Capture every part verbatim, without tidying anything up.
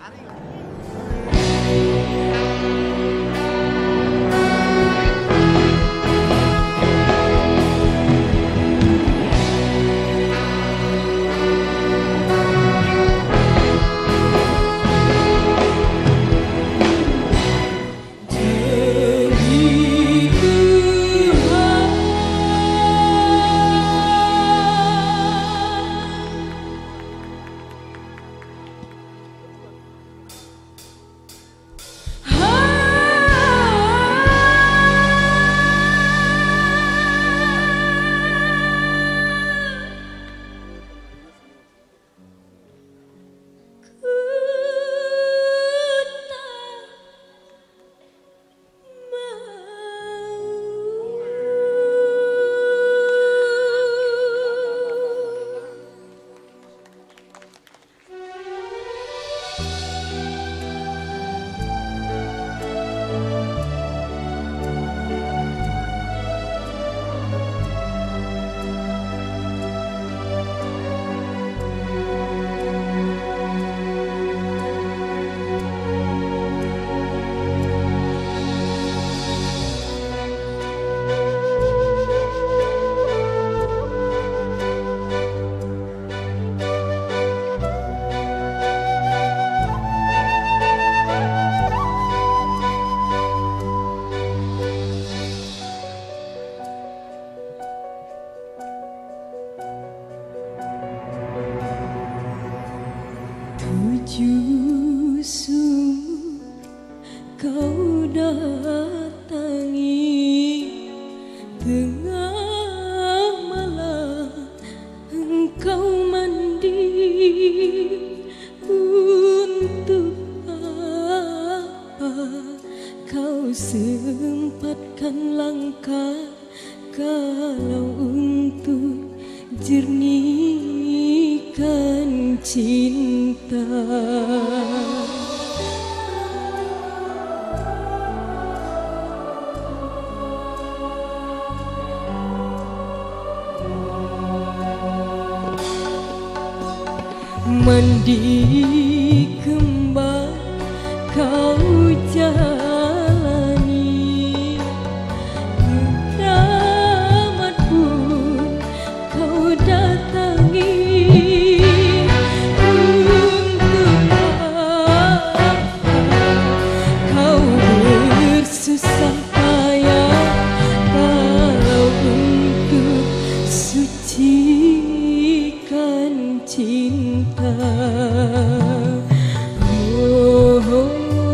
Justru kau datangi tengah malam, engkau mandi untuk apa kau sempatkan langkah kalau untuk jernihkan cinta. Mandi kembang kau jalani, keramat pun kau datangi. Untuk apa kau bersusah payah kalau untuk sucikan cinta. Oh, oh,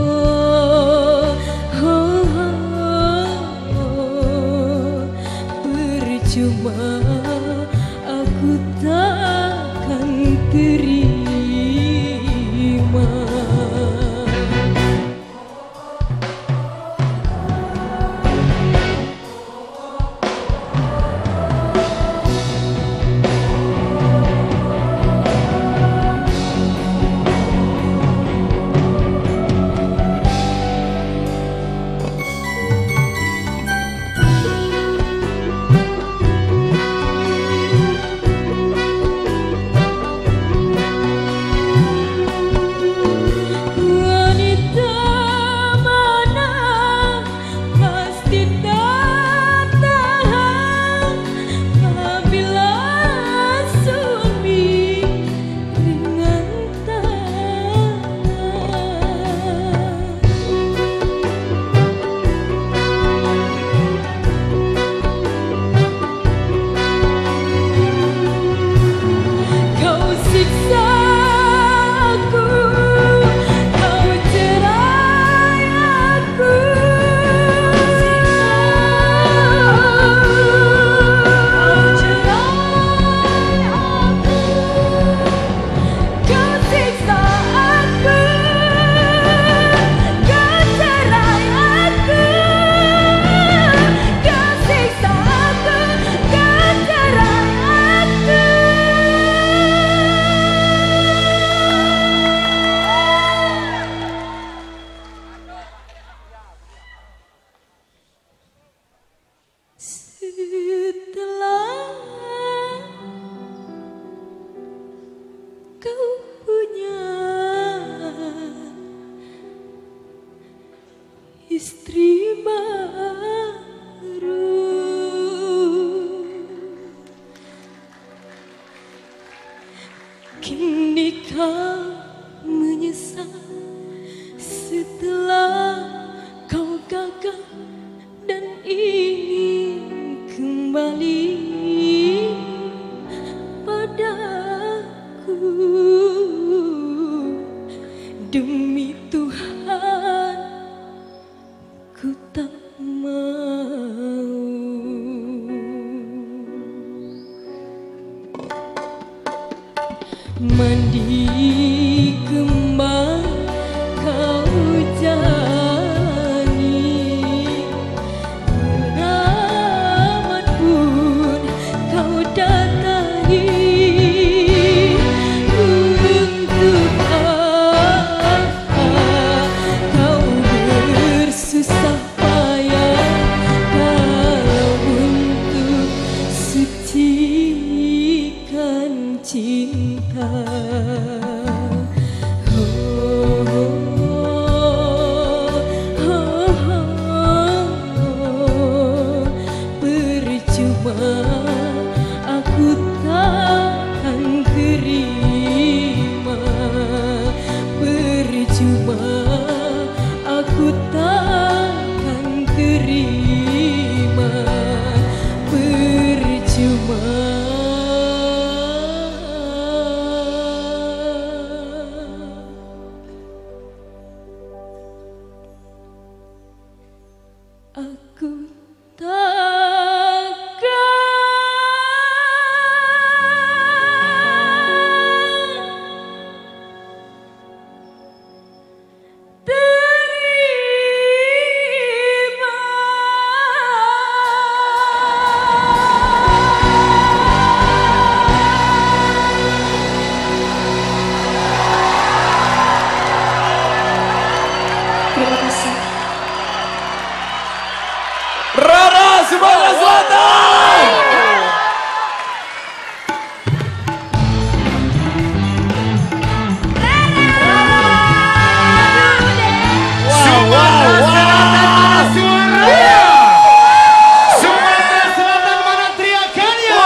oh, oh, oh. Percuma aku takkan terima. Setelah kau punya istri baru. Kini kau menyesal setelah kau gagal dan ingin kembali padaku. Demi Tuhan ku tak mau. Mandi kembang kau jalani, keramat pun kau datangi. Untuk apa kau bersusah payah kalau untuk sucikan cinta. Oh, oh, oh, oh, percuma aku takkan terima, percuma aku takkan terima, percuma. Aku takkan terima. Terima kasih. Rara Sumatera Selatan. Sumatera Selatan mana suaranya? Sumatera Selatan mana teriakannya?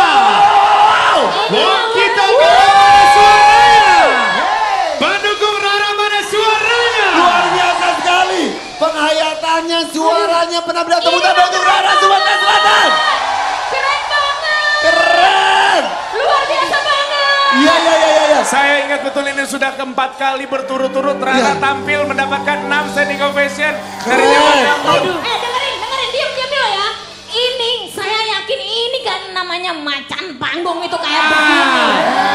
Wong kita Galau mana suaranya? Pendukung Rara mana suaranya? Luar biasa sekali penghayatannya, suaranya, penampilan tepuk tangan untuk Rara Sumatera Selatan. Keren banget. Keren. Luar biasa banget. Iya iya iya iya. Saya ingat betul ini sudah keempat kali berturut-turut Rara Ya. tampil mendapatkan enam standing ovation dari Keren. zaman dangdut. Aduh, eh dengerin, dengerin, diam, diam dulu ya. Ini, saya yakin ini kan namanya macan panggung itu kayak begini.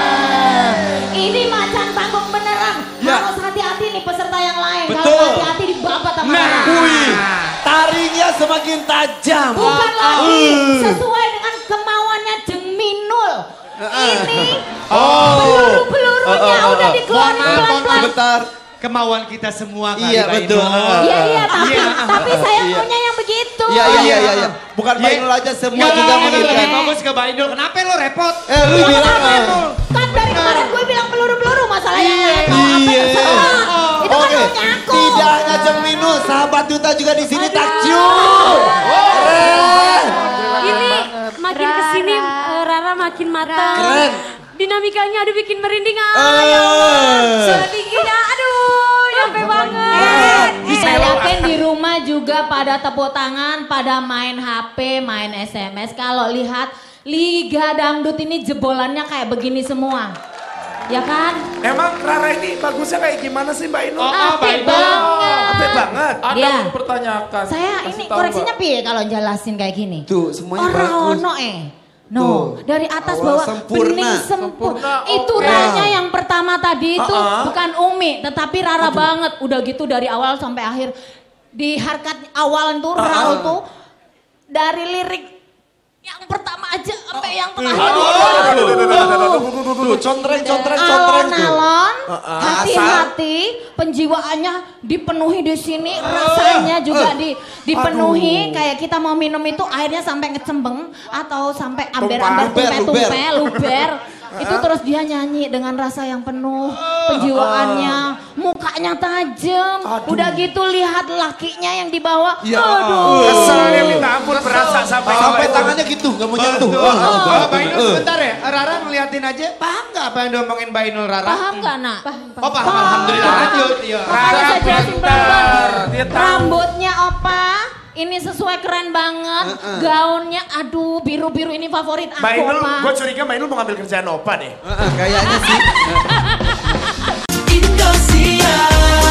Ini macan panggung beneran. Ya. Harus hati-hati nih peserta yang lain. Betul. Kalau hati-hati dibabat sama Nah, orang. Wih, tarinya semakin tajam. Bukan lagi Uh. sesuai dengan kemauannya Jeng Minul. Ini Oh. peluru-pelurunya Oh, oh, oh, udah oh. dikeluarin pelan-pelan. Sebentar. Kemauan kita semua kali Iya Mbak betul. Inul. Iya iya tapi Iya. tapi saya Iya. maunya yang begitu. Iya iya iya iya. iya. Bukan Mbak Iya. Inul aja, semua Nggak, juga nggak, nggak, menginginkan. lebih fokus ke Mbak Inul. Kenapa lo repot? Eh lu Ya, bilang kenapa? ah. Kan dari kemarin gue bilang peluru-peluru masalah yang lain mau apa Iya. terserah. Itu kan Oke, maunya aku. tidak hanya Jeng Minul, sahabat Duta juga di sini takjub. Keren. Ini makin kesini eh, Rara makin matang. Keren. Dinamikanya aduh bikin merinding ah. Eh. Ya Allah. Suara tingginya aduh nyampe banget. Saya yakin di rumah juga pada tepuk tangan, pada main H P, main S M S. Kalau lihat Liga Dangdut ini jebolannya kayak begini semua. Ya kan? Emang Rara ini bagusnya kayak gimana sih Mbak Inul? Oh, Apik baik. banget. Apik banget. Ada Iya. yang mempertanyakan. Saya Kasih ini tahu, koreksinya Mbak. piye kalau jelasin kayak gini? Tuh, semuanya Orang bagus. ono eh. No, Tuh. dari atas Awal bawah sempurna. bening sempurna. Sempurna, Itu oke. Ranya yang pertama tadi itu Uh-uh. bukan Umi, tetapi Rara banget. Udah gitu dari awal sampai akhir. Di harkat awal itu Raul tuh dari lirik yang pertama aja sampai yang terakhir. Tuh, contreng, contreng, contreng tuh. Alon-alon, Uh-uh. hati-hati, penjiwaannya dipenuhi di sini, rasanya juga di, dipenuhi. Kayak kita mau minum itu airnya sampai ngecembeng atau sampai amber-amber Luber, tumpe-tumpe, luber. Itu terus dia nyanyi dengan rasa yang penuh, penjiwaannya, mukanya tajam. Udah gitu lihat lakinya yang dibawa. Ya. Aduh. Keselnya minta ampun berasa sampai Sampai bawah. tangannya gitu, gak mau nyentuh. Oh, Wah, oh, wah, Mbak Inul eh. sebentar ya. Rara ngeliatin aja. Paham nggak apa yang diomongin Mbak Inul Rara? Paham gak nak? Oh paham, alhamdulillah. Lanjut. Iya. Makanya Rara saya jelasin pintar. pelan-pelan. Dia tahu. Rambutnya opa, ini sesuai keren banget. Gaunnya, aduh biru-biru ini favorit aku Mbak Inul, opa. gue curiga Mbak Inul mau ngambil kerjaan Opa deh. Heeh, kayaknya sih. Indosiar.